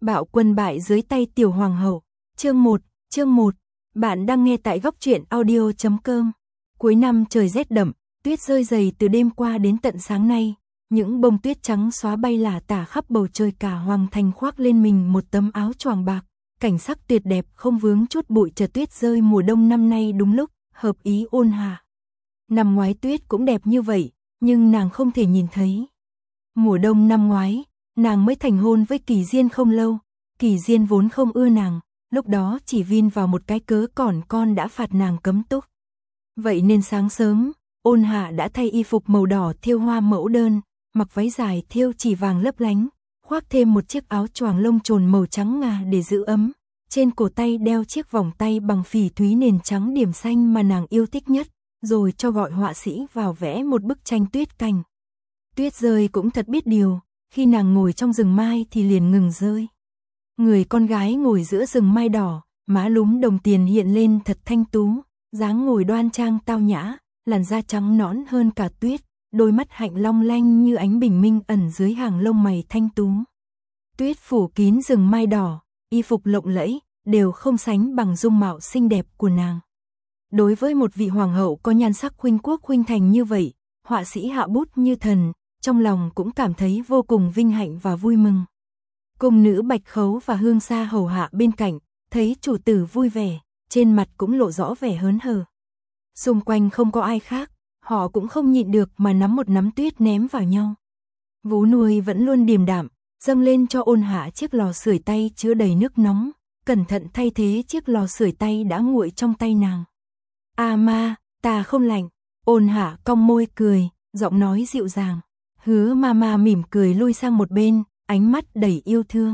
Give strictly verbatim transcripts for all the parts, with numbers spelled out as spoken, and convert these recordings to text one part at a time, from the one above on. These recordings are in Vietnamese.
Bạo quân bại dưới tay tiểu hoàng hậu. Chương một, chương một. Bạn đang nghe tại góc truyện audio chấm com. Cuối năm trời rét đậm, tuyết rơi dày từ đêm qua đến tận sáng nay, những bông tuyết trắng xóa bay lả tả khắp bầu trời, cả hoàng thành khoác lên mình một tấm áo choàng bạc, cảnh sắc tuyệt đẹp không vướng chút bụi. Chờ tuyết rơi mùa đông năm nay đúng lúc, hợp ý Ôn Hà. Năm ngoái tuyết cũng đẹp như vậy, nhưng nàng không thể nhìn thấy. Mùa đông năm ngoái, nàng mới thành hôn với Kỳ Diên không lâu, Kỳ Diên vốn không ưa nàng, lúc đó chỉ vin vào một cái cớ còn con đã phạt nàng cấm túc. Vậy nên sáng sớm, Ôn Hạ đã thay y phục màu đỏ thêu hoa mẫu đơn, mặc váy dài thêu chỉ vàng lấp lánh, khoác thêm một chiếc áo choàng lông trồn màu trắng ngà để giữ ấm, trên cổ tay đeo chiếc vòng tay bằng phỉ thúy nền trắng điểm xanh mà nàng yêu thích nhất, rồi cho gọi họa sĩ vào vẽ một bức tranh tuyết cảnh. Tuyết rơi cũng thật biết điều, khi nàng ngồi trong rừng mai thì liền ngừng rơi. Người con gái ngồi giữa rừng mai đỏ, má lúm đồng tiền hiện lên thật thanh tú, dáng ngồi đoan trang tao nhã, làn da trắng nõn hơn cả tuyết, đôi mắt hạnh long lanh như ánh bình minh ẩn dưới hàng lông mày thanh tú. Tuyết phủ kín rừng mai đỏ, y phục lộng lẫy, đều không sánh bằng dung mạo xinh đẹp của nàng. Đối với một vị hoàng hậu có nhan sắc khuynh quốc khuynh thành như vậy, họa sĩ hạ bút như thần, trong lòng cũng cảm thấy vô cùng vinh hạnh và vui mừng. Cung nữ Bạch Khấu và Hương Sa hầu hạ bên cạnh, thấy chủ tử vui vẻ, trên mặt cũng lộ rõ vẻ hớn hở. Xung quanh không có ai khác, họ cũng không nhịn được mà nắm một nắm tuyết ném vào nhau. Vú nuôi vẫn luôn điềm đạm, dâng lên cho Ôn Hạ chiếc lò sưởi tay chứa đầy nước nóng, cẩn thận thay thế chiếc lò sưởi tay đã nguội trong tay nàng. "A ma, ta không lạnh." Ôn Hạ cong môi cười, giọng nói dịu dàng. Hứa Mama mỉm cười lui sang một bên, ánh mắt đầy yêu thương.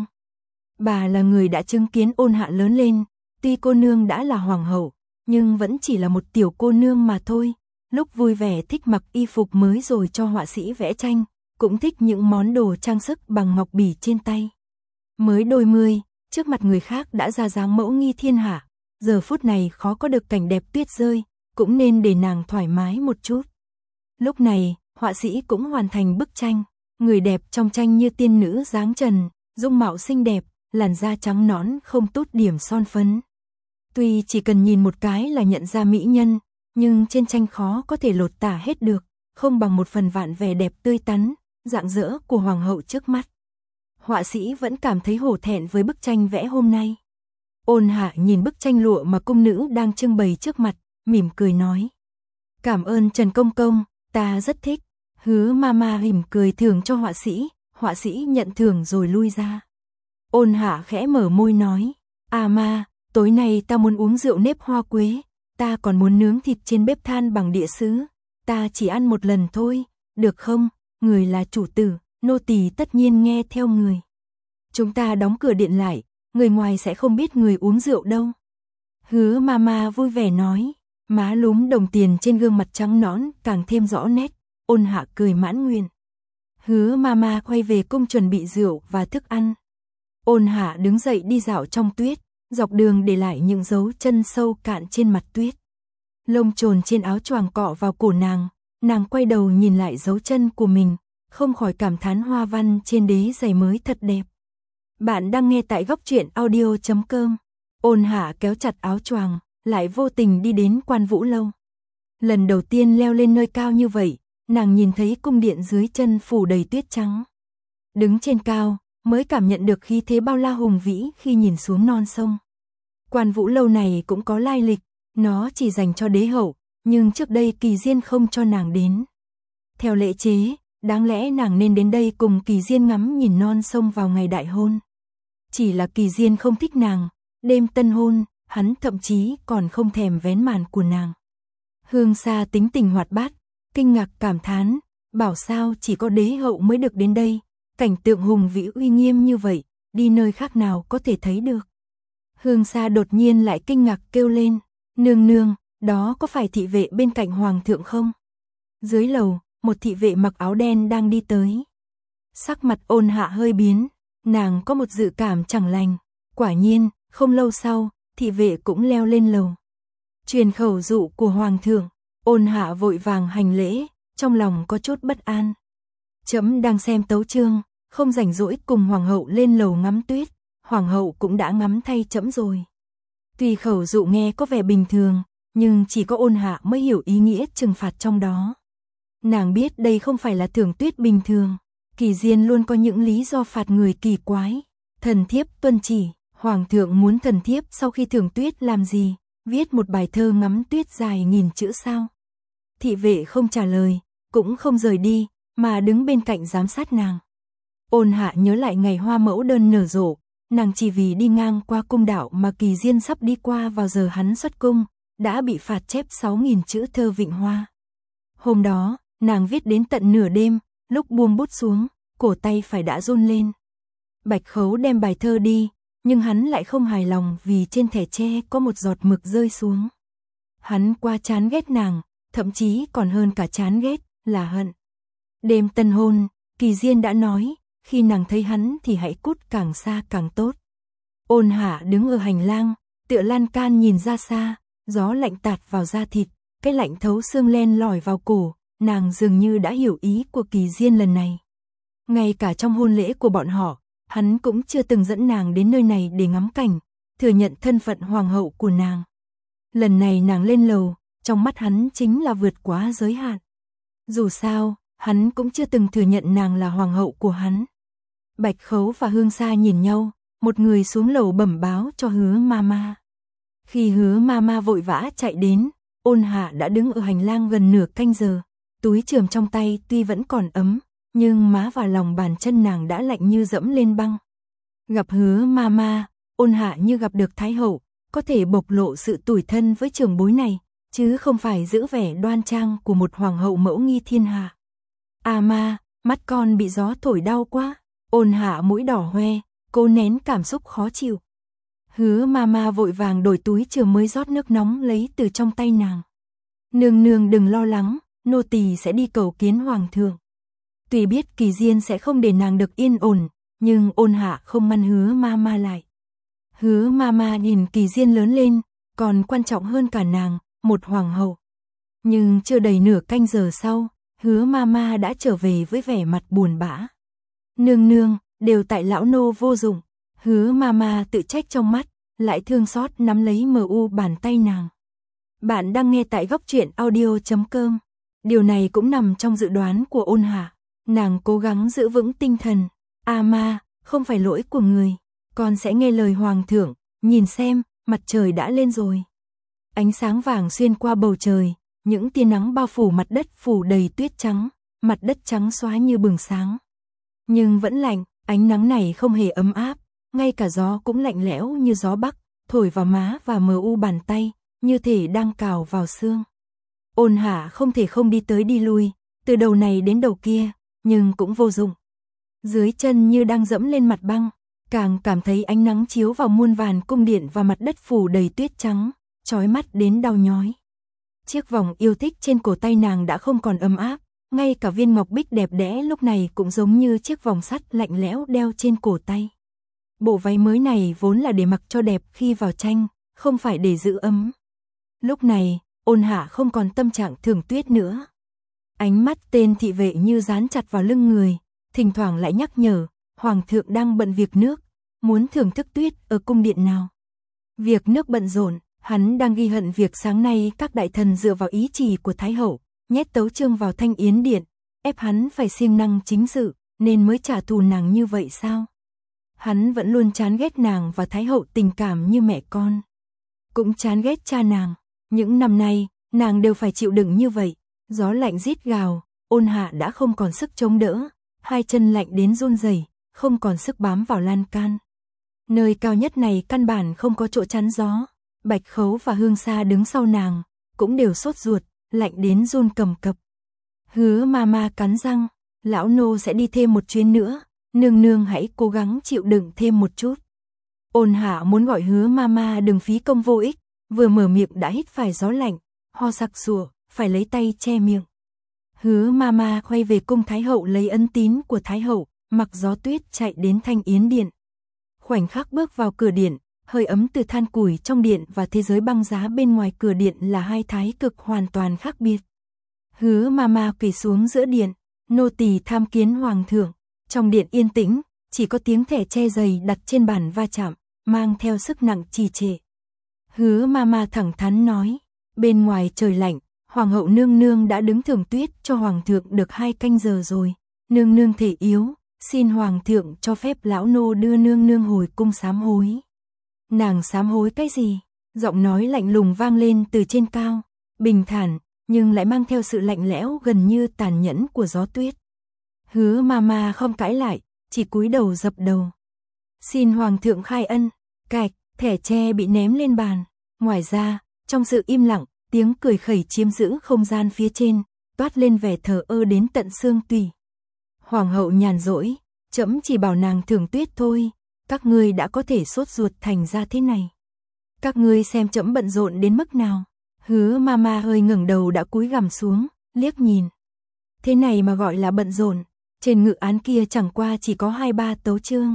Bà là người đã chứng kiến Ôn Hạ lớn lên, tuy cô nương đã là hoàng hậu, nhưng vẫn chỉ là một tiểu cô nương mà thôi. Lúc vui vẻ thích mặc y phục mới rồi cho họa sĩ vẽ tranh, cũng thích những món đồ trang sức bằng ngọc bỉ trên tay. Mới đôi mươi, trước mặt người khác đã ra dáng mẫu nghi thiên hạ, giờ phút này khó có được cảnh đẹp tuyết rơi, cũng nên để nàng thoải mái một chút. Lúc này, họa sĩ cũng hoàn thành bức tranh, người đẹp trong tranh như tiên nữ dáng trần, dung mạo xinh đẹp, làn da trắng nõn không tốt điểm son phấn. Tuy chỉ cần nhìn một cái là nhận ra mỹ nhân, nhưng trên tranh khó có thể lột tả hết được, không bằng một phần vạn vẻ đẹp tươi tắn, rạng rỡ của hoàng hậu trước mắt. Họa sĩ vẫn cảm thấy hổ thẹn với bức tranh vẽ hôm nay. Ôn Hạ nhìn bức tranh lụa mà cung nữ đang trưng bày trước mặt, mỉm cười nói: "Cảm ơn Trần Công Công, ta rất thích." Hứa Mama mỉm cười thưởng cho họa sĩ, họa sĩ nhận thưởng rồi lui ra. Ôn Hạ khẽ mở môi nói: "À ma, tối nay ta muốn uống rượu nếp hoa quế, ta còn muốn nướng thịt trên bếp than bằng đĩa sứ, ta chỉ ăn một lần thôi, được không? Người là chủ tử, nô tỳ tất nhiên nghe theo người. Chúng ta đóng cửa điện lại, người ngoài sẽ không biết người uống rượu đâu." Hứa Mama vui vẻ nói, má lúm đồng tiền trên gương mặt trắng nõn càng thêm rõ nét. Ôn Hạ cười mãn nguyện. Hứa Mama quay về cung chuẩn bị rượu và thức ăn. Ôn Hạ đứng dậy đi dạo trong tuyết, dọc đường để lại những dấu chân sâu cạn trên mặt tuyết. Lông trồn trên áo choàng cọ vào cổ nàng, nàng quay đầu nhìn lại dấu chân của mình, không khỏi cảm thán hoa văn trên đế giày mới thật đẹp. Bạn đang nghe tại góc truyện audio chấm com. Ôn Hạ kéo chặt áo choàng, lại vô tình đi đến Quan Vũ Lâu. Lần đầu tiên leo lên nơi cao như vậy, nàng nhìn thấy cung điện dưới chân phủ đầy tuyết trắng. Đứng trên cao, mới cảm nhận được khí thế bao la hùng vĩ khi nhìn xuống non sông. Quan Vũ Lâu này cũng có lai lịch, nó chỉ dành cho đế hậu, nhưng trước đây Kỳ Diên không cho nàng đến. Theo lễ chế, đáng lẽ nàng nên đến đây cùng Kỳ Diên ngắm nhìn non sông vào ngày đại hôn. Chỉ là Kỳ Diên không thích nàng, đêm tân hôn, hắn thậm chí còn không thèm vén màn của nàng. Hương Sa tính tình hoạt bát, kinh ngạc cảm thán, bảo sao chỉ có đế hậu mới được đến đây, cảnh tượng hùng vĩ uy nghiêm như vậy, đi nơi khác nào có thể thấy được. Hương Sa đột nhiên lại kinh ngạc kêu lên, "Nương nương, đó có phải thị vệ bên cạnh hoàng thượng không?" Dưới lầu, một thị vệ mặc áo đen đang đi tới. Sắc mặt Ôn Hạ hơi biến, nàng có một dự cảm chẳng lành. Quả nhiên, không lâu sau, thị vệ cũng leo lên lầu. Truyền khẩu dụ của hoàng thượng. Ôn Hạ vội vàng hành lễ, trong lòng có chút bất an. Trẫm đang xem tấu chương, không rảnh rỗi cùng hoàng hậu lên lầu ngắm tuyết, hoàng hậu cũng đã ngắm thay trẫm rồi. Tuy khẩu dụ nghe có vẻ bình thường, nhưng chỉ có Ôn Hạ mới hiểu ý nghĩa trừng phạt trong đó. Nàng biết đây không phải là Thưởng Tuyết bình thường, Kỳ Diên luôn có những lý do phạt người kỳ quái. Thần thiếp tuân chỉ, hoàng thượng muốn thần thiếp sau khi Thưởng Tuyết làm gì, viết một bài thơ ngắm tuyết dài nghìn chữ sao? Thị vệ không trả lời, cũng không rời đi, mà đứng bên cạnh giám sát nàng. Ôn Hạ nhớ lại ngày hoa mẫu đơn nở rộ, nàng chỉ vì đi ngang qua cung đạo mà Kỳ Diên sắp đi qua vào giờ hắn xuất cung, đã bị phạt chép sáu nghìn chữ thơ Vịnh Hoa. Hôm đó, nàng viết đến tận nửa đêm, lúc buông bút xuống, cổ tay phải đã run lên. Bạch Khấu đem bài thơ đi, nhưng hắn lại không hài lòng vì trên thẻ tre có một giọt mực rơi xuống. Hắn quá chán ghét nàng, thậm chí còn hơn cả chán ghét, là hận. Đêm tân hôn, Kỳ Diên đã nói, khi nàng thấy hắn thì hãy cút càng xa càng tốt. Ôn Hạ đứng ở hành lang, tựa lan can nhìn ra xa, gió lạnh tạt vào da thịt, cái lạnh thấu xương len lỏi vào cổ, nàng dường như đã hiểu ý của Kỳ Diên lần này. Ngay cả trong hôn lễ của bọn họ, hắn cũng chưa từng dẫn nàng đến nơi này để ngắm cảnh, thừa nhận thân phận hoàng hậu của nàng. Lần này nàng lên lầu, trong mắt hắn chính là vượt quá giới hạn. Dù sao, hắn cũng chưa từng thừa nhận nàng là hoàng hậu của hắn. Bạch Khấu và Hương Sa nhìn nhau, một người xuống lầu bẩm báo cho Hứa Mama. Khi Hứa Mama vội vã chạy đến, Ôn Hạ đã đứng ở hành lang gần nửa canh giờ, túi chườm trong tay tuy vẫn còn ấm, nhưng má và lòng bàn chân nàng đã lạnh như dẫm lên băng. Gặp Hứa Mama, Ôn Hạ như gặp được Thái hậu, có thể bộc lộ sự tủi thân với trưởng bối này, chứ không phải giữ vẻ đoan trang của một hoàng hậu mẫu nghi thiên hạ. À ma, mắt con bị gió thổi đau quá. Ôn Hạ mũi đỏ hoe, cô nén cảm xúc khó chịu. Hứa Mama vội vàng đổi túi chườm mới rót nước nóng lấy từ trong tay nàng. Nương nương đừng lo lắng, nô tỳ sẽ đi cầu kiến hoàng thượng. Tuy biết Kỳ Diên sẽ không để nàng được yên ổn, nhưng Ôn Hạ không ngăn Hứa Mama lại. Hứa Mama nhìn Kỳ Diên lớn lên, còn quan trọng hơn cả nàng, một hoàng hậu. Nhưng chưa đầy nửa canh giờ sau, Hứa Mama đã trở về với vẻ mặt buồn bã. Nương nương, đều tại lão nô vô dụng. Hứa Mama tự trách trong mắt, lại thương xót nắm lấy mờ u bàn tay nàng. Bạn đang nghe tại góc truyện audio chấm com. Điều này cũng nằm trong dự đoán của Ôn Hạ. Nàng cố gắng giữ vững tinh thần. À ma, không phải lỗi của người. Con sẽ nghe lời hoàng thượng, nhìn xem, mặt trời đã lên rồi. Ánh sáng vàng xuyên qua bầu trời, những tia nắng bao phủ mặt đất phủ đầy tuyết trắng, mặt đất trắng xóa như bừng sáng. Nhưng vẫn lạnh, ánh nắng này không hề ấm áp, ngay cả gió cũng lạnh lẽo như gió bắc, thổi vào má và mờ u bàn tay, như thể đang cào vào xương. Ôn Hạ không thể không đi tới đi lui, từ đầu này đến đầu kia, nhưng cũng vô dụng. Dưới chân như đang dẫm lên mặt băng, càng cảm thấy ánh nắng chiếu vào muôn vàn cung điện và mặt đất phủ đầy tuyết trắng, chói mắt đến đau nhói. Chiếc vòng yêu thích trên cổ tay nàng đã không còn ấm áp, ngay cả viên ngọc bích đẹp đẽ lúc này cũng giống như chiếc vòng sắt lạnh lẽo đeo trên cổ tay. Bộ váy mới này vốn là để mặc cho đẹp khi vào tranh, không phải để giữ ấm. Lúc này, Ôn Hạ không còn tâm trạng Thưởng Tuyết nữa. Ánh mắt tên thị vệ như dán chặt vào lưng người, thỉnh thoảng lại nhắc nhở, hoàng thượng đang bận việc nước, muốn thưởng thức tuyết ở cung điện nào. Việc nước bận rộn, hắn đang ghi hận việc sáng nay các đại thần dựa vào ý chỉ của Thái hậu, nhét tấu chương vào Thanh Yến Điện, ép hắn phải siêng năng chính sự, nên mới trả thù nàng như vậy sao? Hắn vẫn luôn chán ghét nàng và Thái hậu tình cảm như mẹ con. Cũng chán ghét cha nàng, những năm nay, nàng đều phải chịu đựng như vậy, gió lạnh rít gào, Ôn Hạ đã không còn sức chống đỡ, hai chân lạnh đến run rẩy, không còn sức bám vào lan can. Nơi cao nhất này căn bản không có chỗ chắn gió, Bạch Khấu và Hương Sa đứng sau nàng, cũng đều sốt ruột, lạnh đến run cầm cập. Hứa Mama cắn răng, lão nô sẽ đi thêm một chuyến nữa, nương nương hãy cố gắng chịu đựng thêm một chút. Ôn Hạ muốn gọi Hứa Mama đừng phí công vô ích, vừa mở miệng đã hít phải gió lạnh, ho sặc sụa, phải lấy tay che miệng. Hứa Mama quay về cung Thái hậu lấy ân tín của Thái hậu, mặc gió tuyết chạy đến Thanh Yến Điện. Khoảnh khắc bước vào cửa điện, hơi ấm từ than củi trong điện và thế giới băng giá bên ngoài cửa điện là hai thái cực hoàn toàn khác biệt. Hứa Mama quỳ xuống giữa điện, nô tỳ tham kiến hoàng thượng. Trong điện yên tĩnh, chỉ có tiếng thẻ tre dày đặt trên bàn va chạm, mang theo sức nặng trì trệ. Hứa Mama thẳng thắn nói, bên ngoài trời lạnh, Hoàng hậu nương nương đã đứng thưởng tuyết cho Hoàng thượng được hai canh giờ rồi, nương nương thể yếu, xin Hoàng thượng cho phép lão nô đưa nương nương hồi cung sám hối. Nàng sám hối cái gì? Giọng nói lạnh lùng vang lên từ trên cao, bình thản, nhưng lại mang theo sự lạnh lẽo gần như tàn nhẫn của gió tuyết. Hứa Mama không cãi lại, chỉ cúi đầu dập đầu. Xin Hoàng thượng khai ân, cạch, thẻ tre bị ném lên bàn. Ngoài ra, trong sự im lặng, tiếng cười khẩy chiếm giữ không gian phía trên, toát lên vẻ thờ ơ đến tận xương tủy. Hoàng hậu nhàn rỗi, trẫm chỉ bảo nàng thưởng tuyết thôi, các ngươi đã có thể sốt ruột thành ra thế này. Các ngươi xem trẫm bận rộn đến mức nào. Hứa Mama hơi ngẩng đầu đã cúi gằm xuống, liếc nhìn. Thế này mà gọi là bận rộn, trên ngự án kia chẳng qua chỉ có hai ba tấu chương.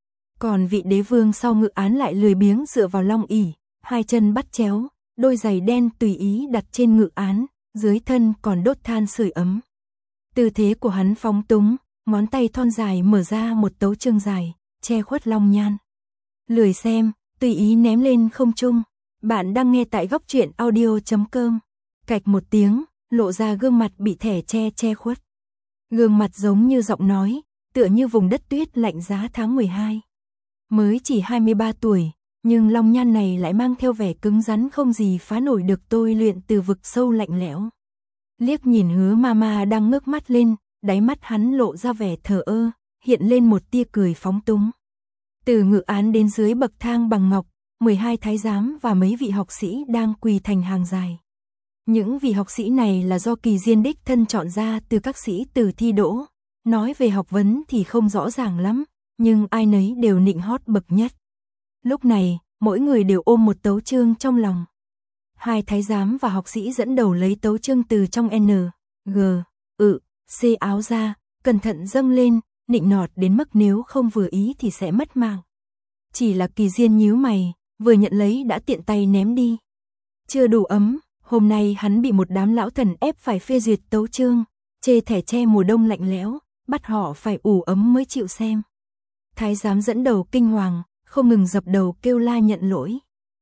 Còn vị đế vương sau ngự án lại lười biếng dựa vào long ỷ, hai chân bắt chéo, đôi giày đen tùy ý đặt trên ngự án, dưới thân còn đốt than sưởi ấm. Tư thế của hắn phóng túng, ngón tay thon dài mở ra một tấu chương dài, che khuất long nhan. Lười xem, tùy ý ném lên không trung. Bạn đang nghe tại góc truyện audio chấm com. Cạch một tiếng, lộ ra gương mặt bị thẻ che che khuất. Gương mặt giống như giọng nói, tựa như vùng đất tuyết lạnh giá tháng mười hai. Mới chỉ hai mươi ba tuổi, nhưng long nhan này lại mang theo vẻ cứng rắn không gì phá nổi được tôi luyện từ vực sâu lạnh lẽo. Liếc nhìn Hứa Mama đang ngước mắt lên, đáy mắt hắn lộ ra vẻ thờ ơ, hiện lên một tia cười phóng túng. Từ ngự án đến dưới bậc thang bằng ngọc, mười hai thái giám và mấy vị học sĩ đang quỳ thành hàng dài. Những vị học sĩ này là do Kỳ Diên đích thân chọn ra từ các sĩ tử thi đỗ. Nói về học vấn thì không rõ ràng lắm, nhưng ai nấy đều nịnh hót bậc nhất. Lúc này, mỗi người đều ôm một tấu chương trong lòng. Hai thái giám và học sĩ dẫn đầu lấy tấu chương từ trong N, G, ự, C áo ra, cẩn thận dâng lên, nịnh nọt đến mức nếu không vừa ý thì sẽ mất mạng. Chỉ là Kỳ Diên nhíu mày, vừa nhận lấy đã tiện tay ném đi. Chưa đủ ấm, hôm nay hắn bị một đám lão thần ép phải phê duyệt tấu chương, chê thẻ tre mùa đông lạnh lẽo, bắt họ phải ủ ấm mới chịu xem. Thái giám dẫn đầu kinh hoàng, không ngừng dập đầu kêu la nhận lỗi.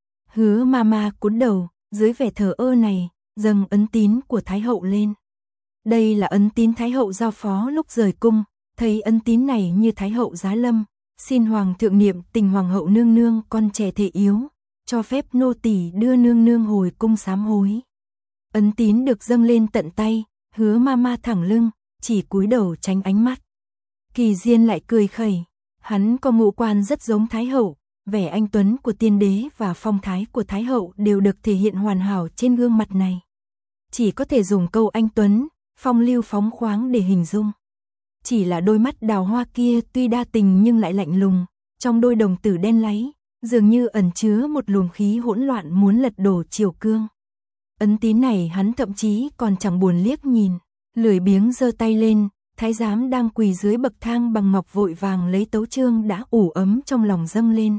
Hứa Mama cúi đầu, dưới vẻ thờ ơ này, dâng ấn tín của Thái hậu lên. Đây là ấn tín Thái hậu giao phó lúc rời cung, thấy ấn tín này như Thái hậu giá lâm, xin Hoàng thượng niệm tình Hoàng hậu nương nương con trẻ thể yếu, cho phép nô tỳ đưa nương nương hồi cung sám hối. Ấn tín được dâng lên tận tay, Hứa Mama thẳng lưng, chỉ cúi đầu tránh ánh mắt. Kỳ Diên lại cười khẩy, hắn có ngũ quan rất giống Thái hậu, vẻ anh tuấn của tiên đế và phong thái của Thái hậu đều được thể hiện hoàn hảo trên gương mặt này. Chỉ có thể dùng câu anh tuấn, phong lưu phóng khoáng để hình dung. Chỉ là đôi mắt đào hoa kia tuy đa tình nhưng lại lạnh lùng, trong đôi đồng tử đen láy, dường như ẩn chứa một luồng khí hỗn loạn muốn lật đổ triều cương. Ấn tín này hắn thậm chí còn chẳng buồn liếc nhìn, lười biếng giơ tay lên, thái giám đang quỳ dưới bậc thang bằng ngọc vội vàng lấy tấu chương đã ủ ấm trong lòng dâng lên.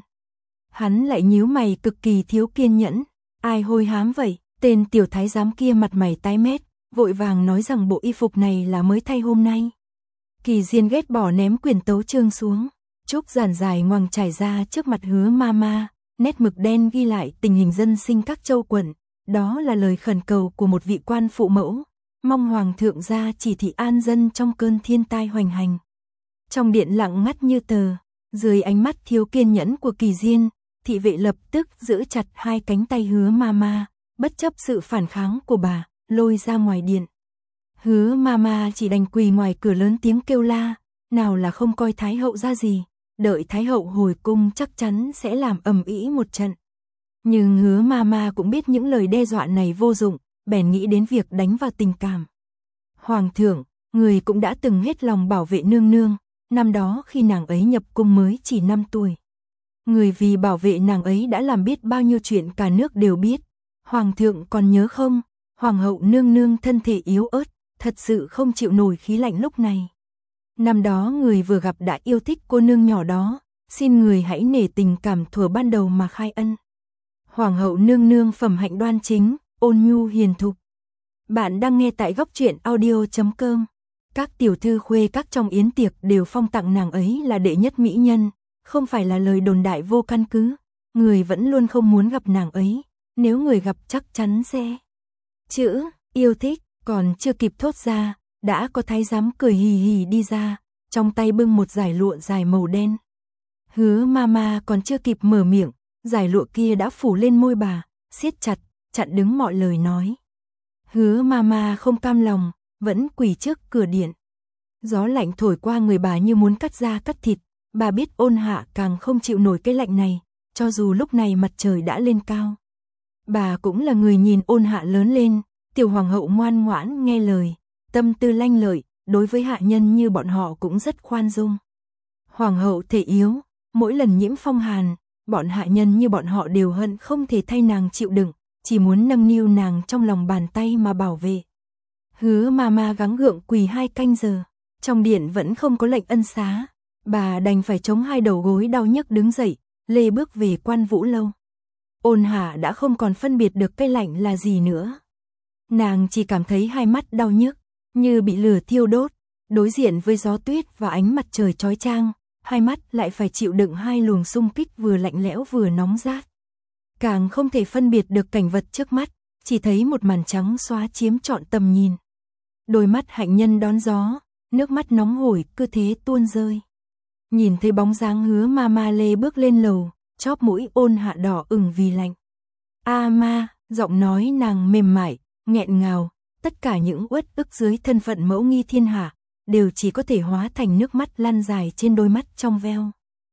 Hắn lại nhíu mày cực kỳ thiếu kiên nhẫn, ai hôi hám vậy? Tên tiểu thái giám kia mặt mày tái mét, vội vàng nói rằng bộ y phục này là mới thay hôm nay. Kỳ Diên ghét bỏ ném quyển tấu chương xuống, trúc giản dài ngoằng trải ra trước mặt Hứa Mama, nét mực đen ghi lại tình hình dân sinh các châu quận, đó là lời khẩn cầu của một vị quan phụ mẫu, mong Hoàng thượng ra chỉ thị an dân trong cơn thiên tai hoành hành. Trong điện lặng ngắt như tờ, dưới ánh mắt thiếu kiên nhẫn của Kỳ Diên, thị vệ lập tức giữ chặt hai cánh tay Hứa Mama, bất chấp sự phản kháng của bà, lôi ra ngoài điện. Hứa Mama chỉ đành quỳ ngoài cửa lớn tiếng kêu la, nào là không coi Thái hậu ra gì, đợi Thái hậu hồi cung chắc chắn sẽ làm ầm ĩ một trận. Nhưng Hứa Mama cũng biết những lời đe dọa này vô dụng, bèn nghĩ đến việc đánh vào tình cảm. Hoàng thượng, người cũng đã từng hết lòng bảo vệ nương nương, năm đó khi nàng ấy nhập cung mới chỉ năm tuổi. Người vì bảo vệ nàng ấy đã làm biết bao nhiêu chuyện cả nước đều biết. Hoàng thượng còn nhớ không, Hoàng hậu nương nương thân thể yếu ớt, thật sự không chịu nổi khí lạnh lúc này. Năm đó người vừa gặp đã yêu thích cô nương nhỏ đó, xin người hãy nể tình cảm thuở ban đầu mà khai ân. Hoàng hậu nương nương phẩm hạnh đoan chính, ôn nhu hiền thục. Bạn đang nghe tại góc truyện audio chấm com. Các tiểu thư khuê các trong yến tiệc đều phong tặng nàng ấy là đệ nhất mỹ nhân, không phải là lời đồn đại vô căn cứ, người vẫn luôn không muốn gặp nàng ấy, nếu người gặp chắc chắn sẽ chữ yêu thích, còn chưa kịp thốt ra, đã có thái giám cười hì hì đi ra, trong tay bưng một dải lụa dài màu đen. Hứa Mama còn chưa kịp mở miệng, dải lụa kia đã phủ lên môi bà, siết chặt, chặn đứng mọi lời nói. Hứa Mama không cam lòng, vẫn quỳ trước cửa điện. Gió lạnh thổi qua người bà như muốn cắt da cắt thịt, bà biết Ôn Hạ càng không chịu nổi cái lạnh này, cho dù lúc này mặt trời đã lên cao. Bà cũng là người nhìn Ôn Hạ lớn lên, tiểu hoàng hậu ngoan ngoãn nghe lời, tâm tư lanh lợi, đối với hạ nhân như bọn họ cũng rất khoan dung. Hoàng hậu thể yếu, mỗi lần nhiễm phong hàn, bọn hạ nhân như bọn họ đều hận không thể thay nàng chịu đựng, chỉ muốn nâng niu nàng trong lòng bàn tay mà bảo vệ. Hứa Mama gắng gượng quỳ hai canh giờ, trong điện vẫn không có lệnh ân xá, bà đành phải chống hai đầu gối đau nhức đứng dậy, lê bước về Quan Vũ lâu. Ôn Hạ đã không còn phân biệt được cái lạnh là gì nữa. Nàng chỉ cảm thấy hai mắt đau nhức, như bị lửa thiêu đốt, đối diện với gió tuyết và ánh mặt trời chói chang, hai mắt lại phải chịu đựng hai luồng xung kích vừa lạnh lẽo vừa nóng rát. Càng không thể phân biệt được cảnh vật trước mắt, chỉ thấy một màn trắng xóa chiếm trọn tầm nhìn. Đôi mắt hạnh nhân đón gió, nước mắt nóng hổi cứ thế tuôn rơi. Nhìn thấy bóng dáng Hứa Mama lê bước lên lầu, chóp mũi Ôn Hạ đỏ ửng vì lạnh. A ma, giọng nói nàng mềm mại, nghẹn ngào, tất cả những uất ức dưới thân phận mẫu nghi thiên hạ, đều chỉ có thể hóa thành nước mắt lăn dài trên đôi mắt trong veo.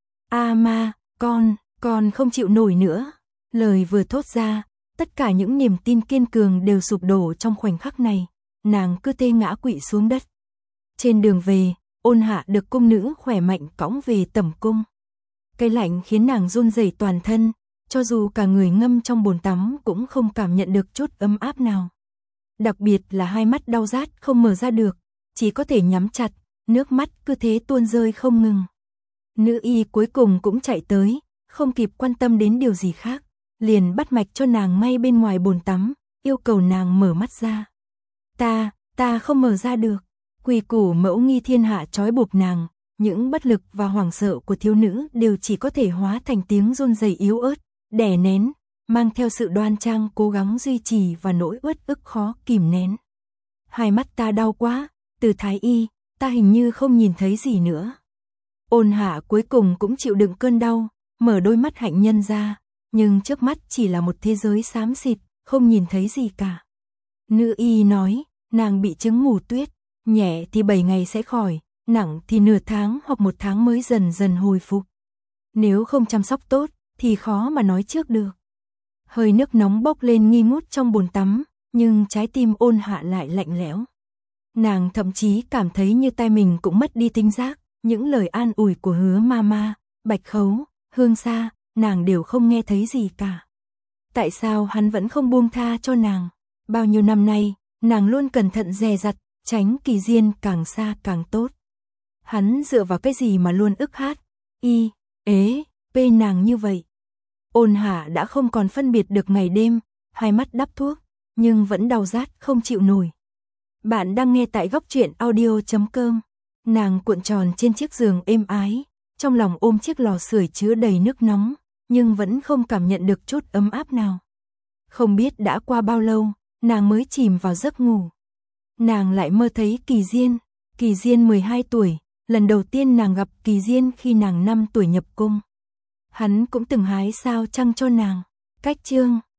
A ma, con, con không chịu nổi nữa. Lời vừa thốt ra, tất cả những niềm tin kiên cường đều sụp đổ trong khoảnh khắc này, nàng cứ tê ngã quỵ xuống đất. Trên đường về, Ôn Hạ được cung nữ khỏe mạnh cõng về tẩm cung. Cái lạnh khiến nàng run rẩy toàn thân, cho dù cả người ngâm trong bồn tắm cũng không cảm nhận được chút ấm áp nào. Đặc biệt là hai mắt đau rát không mở ra được, chỉ có thể nhắm chặt, nước mắt cứ thế tuôn rơi không ngừng. Nữ y cuối cùng cũng chạy tới, không kịp quan tâm đến điều gì khác, liền bắt mạch cho nàng ngay bên ngoài bồn tắm, yêu cầu nàng mở mắt ra. Ta, ta không mở ra được. Quy củ mẫu nghi thiên hạ trói buộc nàng, những bất lực và hoảng sợ của thiếu nữ đều chỉ có thể hóa thành tiếng run rẩy yếu ớt, đè nén, mang theo sự đoan trang cố gắng duy trì và nỗi uất ức khó kìm nén. Hai mắt ta đau quá, từ thái y, ta hình như không nhìn thấy gì nữa. Ôn Hạ cuối cùng cũng chịu đựng cơn đau, mở đôi mắt hạnh nhân ra, nhưng trước mắt chỉ là một thế giới xám xịt, không nhìn thấy gì cả. Nữ y nói, nàng bị chứng mù tuyết, nhẹ thì bảy ngày sẽ khỏi, nặng thì nửa tháng hoặc một tháng mới dần dần hồi phục. Nếu không chăm sóc tốt, thì khó mà nói trước được. Hơi nước nóng bốc lên nghi ngút trong bồn tắm, nhưng trái tim Ôn Hạ lại lạnh lẽo. Nàng thậm chí cảm thấy như tai mình cũng mất đi thính giác, những lời an ủi của Hứa Mama, Bạch Khấu, Hương Sa, nàng đều không nghe thấy gì cả. Tại sao hắn vẫn không buông tha cho nàng? Bao nhiêu năm nay, nàng luôn cẩn thận dè dặt, tránh Kỳ Diên càng xa càng tốt. Hắn dựa vào cái gì mà luôn ức hát, y, ế, pê nàng như vậy? Ôn Hạ đã không còn phân biệt được ngày đêm, hai mắt đắp thuốc, nhưng vẫn đau rát không chịu nổi. Bạn đang nghe tại góc truyện audio chấm com. Nàng cuộn tròn trên chiếc giường êm ái, trong lòng ôm chiếc lò sưởi chứa đầy nước nóng, nhưng vẫn không cảm nhận được chút ấm áp nào. Không biết đã qua bao lâu, nàng mới chìm vào giấc ngủ. Nàng lại mơ thấy Kỳ Diên, Kỳ Diên mười hai tuổi, lần đầu tiên nàng gặp Kỳ Diên khi nàng năm tuổi nhập cung. Hắn cũng từng hái sao trăng cho nàng. Cách chương